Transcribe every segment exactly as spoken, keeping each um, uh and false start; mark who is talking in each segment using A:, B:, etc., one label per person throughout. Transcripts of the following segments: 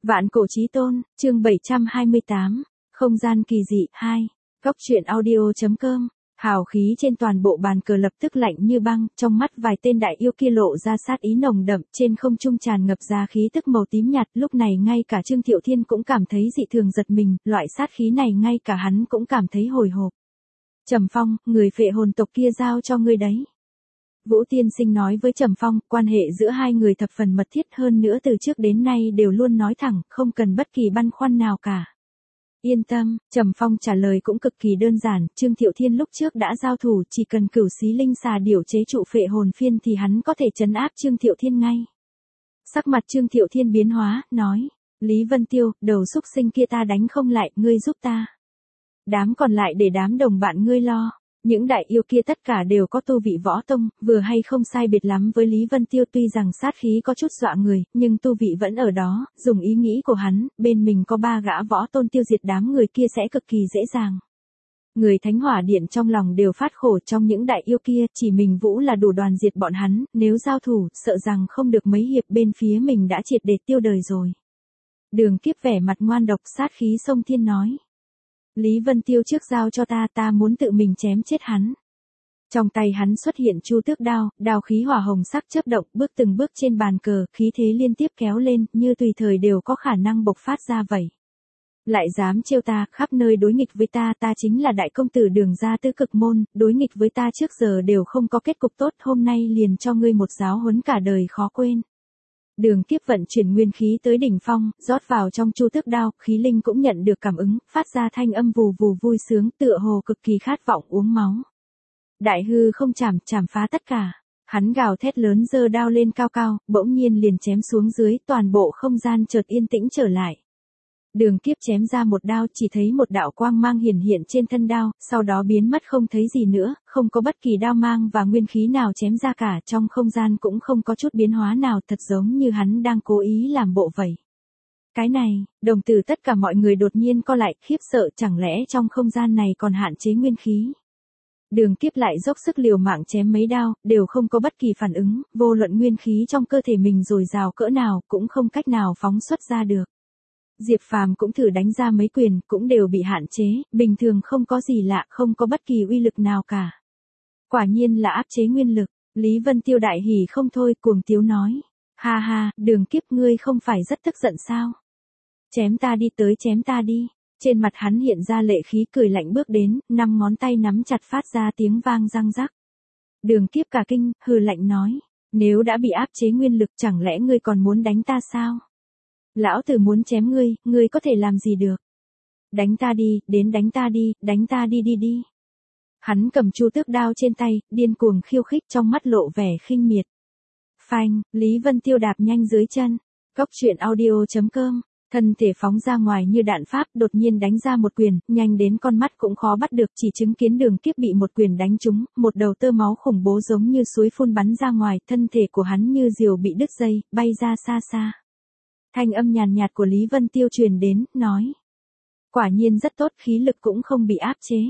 A: Vạn cổ chí tôn, chương bảy trăm hai mươi tám, không gian kỳ dị, hai, góc truyện audio.com, hào khí trên toàn bộ bàn cờ lập tức lạnh như băng, trong mắt vài tên đại yêu kia lộ ra sát ý nồng đậm, trên không trung tràn ngập ra khí tức màu tím nhạt, lúc này ngay cả Trương Thiệu Thiên cũng cảm thấy dị thường giật mình, loại sát khí này ngay cả hắn cũng cảm thấy hồi hộp. Trầm Phong, người phệ hồn tộc kia giao cho ngươi đấy. Vũ Tiên Sinh nói với Trầm Phong, quan hệ giữa hai người thập phần mật thiết, hơn nữa từ trước đến nay đều luôn nói thẳng, không cần bất kỳ băn khoăn nào cả. Yên tâm, Trầm Phong trả lời cũng cực kỳ đơn giản, Trương Thiệu Thiên lúc trước đã giao thủ, chỉ cần cửu xí linh xà điểu chế trụ phệ hồn phiên thì hắn có thể trấn áp Trương Thiệu Thiên ngay. Sắc mặt Trương Thiệu Thiên biến hóa, nói, Lý Vân Tiêu, đầu xúc sinh kia ta đánh không lại, ngươi giúp ta. Đám còn lại để đám đồng bạn ngươi lo. Những đại yêu kia tất cả đều có tu vị võ tông, vừa hay không sai biệt lắm với Lý Vân Tiêu, tuy rằng sát khí có chút dọa người, nhưng tu vị vẫn ở đó, dùng ý nghĩ của hắn, bên mình có ba gã võ tôn tiêu diệt đám người kia sẽ cực kỳ dễ dàng. Người Thánh Hỏa Điện trong lòng đều phát khổ, trong những đại yêu kia, chỉ mình Vũ là đủ đoàn diệt bọn hắn, nếu giao thủ, sợ rằng không được mấy hiệp bên phía mình đã triệt để tiêu đời rồi. Đường Kiếp vẻ mặt ngoan độc, sát khí xông thiên nói. Lý Vân Tiêu trước giao cho ta, ta muốn tự mình chém chết hắn. Trong tay hắn xuất hiện chu tước đao, đao khí hỏa hồng sắc chớp động, bước từng bước trên bàn cờ, khí thế liên tiếp kéo lên, như tùy thời đều có khả năng bộc phát ra vậy. Lại dám trêu ta, khắp nơi đối nghịch với ta, ta chính là đại công tử Đường gia tứ cực môn, đối nghịch với ta trước giờ đều không có kết cục tốt, hôm nay liền cho ngươi một giáo huấn cả đời khó quên. Đường Kiếp vận chuyển nguyên khí tới đỉnh phong, rót vào trong chu tước đao, khí linh cũng nhận được cảm ứng, phát ra thanh âm vù vù vui sướng, tựa hồ cực kỳ khát vọng uống máu. Đại hư không chảm, chảm phá tất cả. Hắn gào thét lớn giơ đao lên cao cao, bỗng nhiên liền chém xuống dưới, toàn bộ không gian chợt yên tĩnh trở lại. Đường Kiếp chém ra một đao, chỉ thấy một đạo quang mang hiển hiện trên thân đao, sau đó biến mất không thấy gì nữa, không có bất kỳ đao mang và nguyên khí nào chém ra cả, trong không gian cũng không có chút biến hóa nào, thật giống như hắn đang cố ý làm bộ vậy. Cái này, đồng tử tất cả mọi người đột nhiên co lại, khiếp sợ, chẳng lẽ trong không gian này còn hạn chế nguyên khí. Đường Kiếp lại dốc sức liều mạng chém mấy đao, đều không có bất kỳ phản ứng, vô luận nguyên khí trong cơ thể mình dồi dào cỡ nào, cũng không cách nào phóng xuất ra được. Diệp Phàm cũng thử đánh ra mấy quyền, cũng đều bị hạn chế, bình thường không có gì lạ, không có bất kỳ uy lực nào cả. Quả nhiên là áp chế nguyên lực, Lý Vân Tiêu đại hỉ không thôi, cuồng tiếu nói. Ha ha, Đường Kiếp ngươi không phải rất tức giận sao? Chém ta đi, tới chém ta đi. Trên mặt hắn hiện ra lệ khí, cười lạnh bước đến, năm ngón tay nắm chặt phát ra tiếng vang răng rắc. Đường Kiếp cả kinh, hừ lạnh nói. Nếu đã bị áp chế nguyên lực, chẳng lẽ ngươi còn muốn đánh ta sao? Lão tử muốn chém ngươi, ngươi có thể làm gì được? Đánh ta đi, đến đánh ta đi, đánh ta đi đi đi. Hắn cầm chu tước đao trên tay, điên cuồng khiêu khích, trong mắt lộ vẻ khinh miệt. Phanh, Lý Vân Tiêu đạp nhanh dưới chân. Góc truyện audio.com, thân thể phóng ra ngoài như đạn pháp, đột nhiên đánh ra một quyền, nhanh đến con mắt cũng khó bắt được, chỉ chứng kiến Đường Kiếp bị một quyền đánh trúng, một đầu tơ máu khủng bố giống như suối phun bắn ra ngoài, thân thể của hắn như diều bị đứt dây, bay ra xa xa. Thanh âm nhàn nhạt của Lý Vân Tiêu truyền đến, nói. Quả nhiên rất tốt, khí lực cũng không bị áp chế.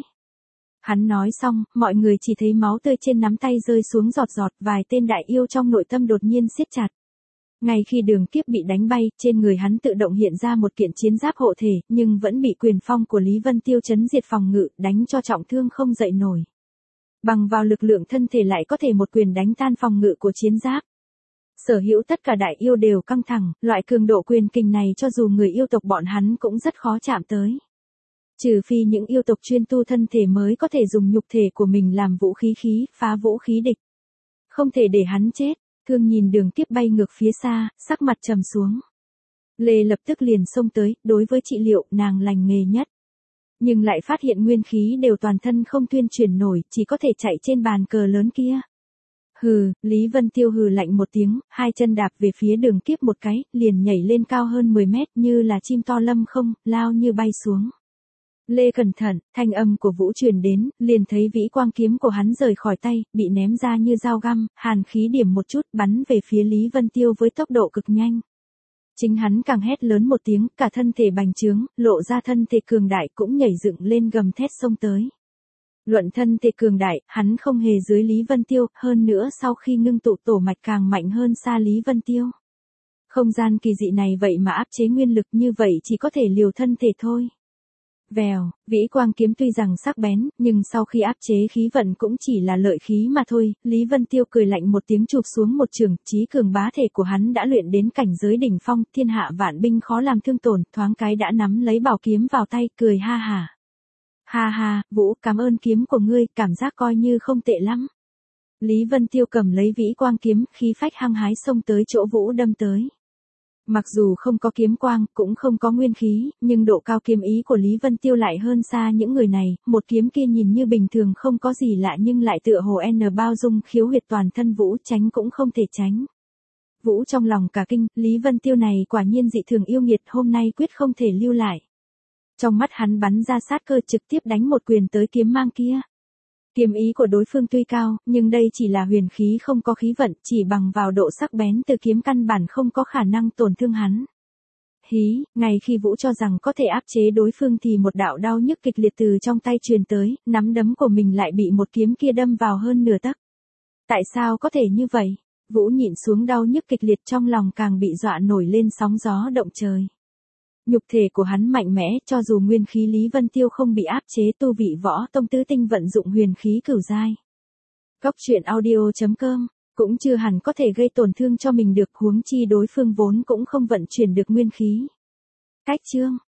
A: Hắn nói xong, mọi người chỉ thấy máu tươi trên nắm tay rơi xuống giọt giọt, vài tên đại yêu trong nội tâm đột nhiên siết chặt. Ngay khi Đường Kiếp bị đánh bay, trên người hắn tự động hiện ra một kiện chiến giáp hộ thể, nhưng vẫn bị quyền phong của Lý Vân Tiêu chấn diệt phòng ngự, đánh cho trọng thương không dậy nổi. Bằng vào lực lượng thân thể lại có thể một quyền đánh tan phòng ngự của chiến giáp. Sở hữu tất cả đại yêu đều căng thẳng, loại cường độ quyền kình này cho dù người yêu tộc bọn hắn cũng rất khó chạm tới. Trừ phi những yêu tộc chuyên tu thân thể mới có thể dùng nhục thể của mình làm vũ khí khí, phá vũ khí địch. Không thể để hắn chết, Thương nhìn Đường Kiếp bay ngược phía xa, sắc mặt trầm xuống. Lê lập tức liền xông tới, đối với trị liệu, nàng lành nghề nhất. Nhưng lại phát hiện nguyên khí đều toàn thân không tuyên truyền nổi, chỉ có thể chạy trên bàn cờ lớn kia. Hừ, Lý Vân Tiêu hừ lạnh một tiếng, hai chân đạp về phía Đường Kiếp một cái, liền nhảy lên cao hơn mười mét như là chim to lâm không, lao như bay xuống. Lê cẩn thận, thanh âm của Vũ truyền đến, liền thấy vĩ quang kiếm của hắn rời khỏi tay, bị ném ra như dao găm, hàn khí điểm một chút, bắn về phía Lý Vân Tiêu với tốc độ cực nhanh. Chính hắn càng hét lớn một tiếng, cả thân thể bành trướng, lộ ra thân thể cường đại cũng nhảy dựng lên gầm thét xông tới. Luận thân thể cường đại, hắn không hề dưới Lý Vân Tiêu, hơn nữa sau khi ngưng tụ tổ mạch càng mạnh hơn xa Lý Vân Tiêu. Không gian kỳ dị này vậy mà áp chế nguyên lực như vậy chỉ có thể liều thân thể thôi. Vèo, vĩ quang kiếm tuy rằng sắc bén, nhưng sau khi áp chế khí vận cũng chỉ là lợi khí mà thôi. Lý Vân Tiêu cười lạnh một tiếng chụp xuống một trường, trí cường bá thể của hắn đã luyện đến cảnh giới đỉnh phong, thiên hạ vạn binh khó làm thương tổn, thoáng cái đã nắm lấy bảo kiếm vào tay, cười ha hả. Ha ha, Vũ, cảm ơn kiếm của ngươi, cảm giác coi như không tệ lắm. Lý Vân Tiêu cầm lấy vĩ quang kiếm, khí phách hăng hái xông tới chỗ Vũ đâm tới. Mặc dù không có kiếm quang, cũng không có nguyên khí, nhưng độ cao kiếm ý của Lý Vân Tiêu lại hơn xa những người này, một kiếm kia nhìn như bình thường không có gì lạ nhưng lại tựa hồ n bao dung khiếu huyệt toàn thân Vũ, tránh cũng không thể tránh. Vũ trong lòng cả kinh, Lý Vân Tiêu này quả nhiên dị thường yêu nghiệt, hôm nay quyết không thể lưu lại. Trong mắt hắn bắn ra sát cơ, trực tiếp đánh một quyền tới kiếm mang kia. Kiếm ý của đối phương tuy cao, nhưng đây chỉ là huyền khí không có khí vận, chỉ bằng vào độ sắc bén từ kiếm căn bản không có khả năng tổn thương hắn. Hí, ngay khi Vũ cho rằng có thể áp chế đối phương thì một đạo đau nhức kịch liệt từ trong tay truyền tới, nắm đấm của mình lại bị một kiếm kia đâm vào hơn nửa tấc. Tại sao có thể như vậy? Vũ nhịn xuống đau nhức kịch liệt, trong lòng càng bị dọa nổi lên sóng gió động trời. Nhục thể của hắn mạnh mẽ, cho dù nguyên khí Lý Vân Tiêu không bị áp chế, tu vị võ tông tứ tinh vận dụng huyền khí cửu giai. Góc truyện audio chấm com cũng chưa hẳn có thể gây tổn thương cho mình được, huống chi đối phương vốn cũng không vận chuyển được nguyên khí. Cách chương